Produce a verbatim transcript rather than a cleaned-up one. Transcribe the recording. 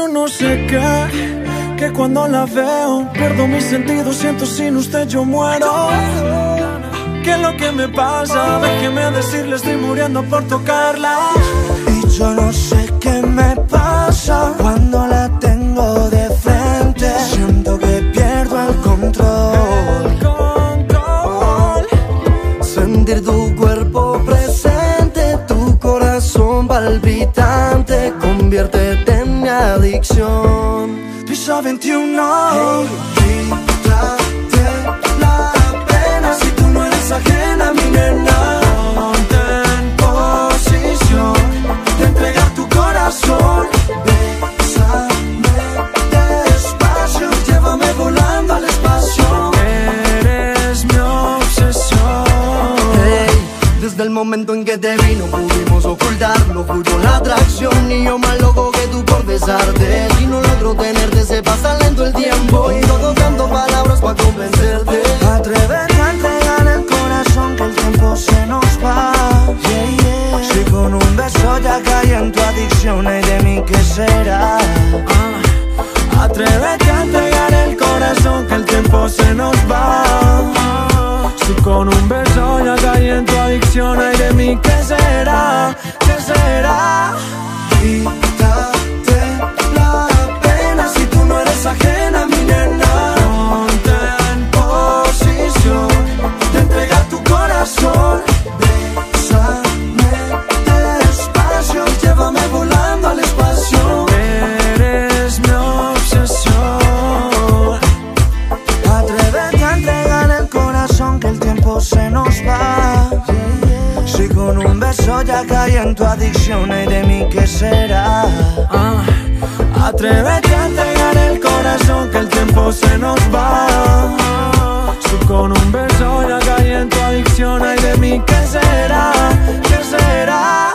yo no sé qué, que cuando la veo pierdo mis sentidos, siento sin usted yo muero. ¿Qué es lo que me pasa? Déjeme decirle, estoy muriendo por tocarla. Y yo no sé qué me pasa cuando la tengo de frente. Siento que pierdo el control, El control. sentir tu cuerpo presente, tu corazón palpitante, conviértete en mi adicción. Piso veintiuno. Hey, quítate la pena si tú no eres ajena a mi nena. Ponte en posición De entregar tu corazón. Bésame despacio, llévame volando al espacio. eres mi obsesión. Hey, desde el momento en que te vi no pudimos ocultarlo, fluyó la atracción y yo más loco que tú por besarte. Y no logro tenerte, se pasa lento el tiempo y todo dando palabras para convencerte. Atrévete a entregar el corazón que el tiempo se nos va. Yeah, yeah. Si con un beso ya caí en tu adicción, ay de mí qué será. Ah, atrévete a entregar el corazón que el tiempo se nos va. Ah, si con un beso ya caí en tu adicción, ay de mí qué será, qué será. Quítate la pena si tú no eres ajena a mi nena. Ponte en posición De entregar tu corazón. Bésame despacio, llévame volando al espacio. eres mi obsesión. Atrévete a entregar el corazón que el tiempo se nos va. Si con un beso ya caí en tu adicción, ay de mí qué será. Ah, atrévete a entregar el corazón que el tiempo se nos va. Si con un beso ya caí en tu adicción, ay de mí qué será, qué será.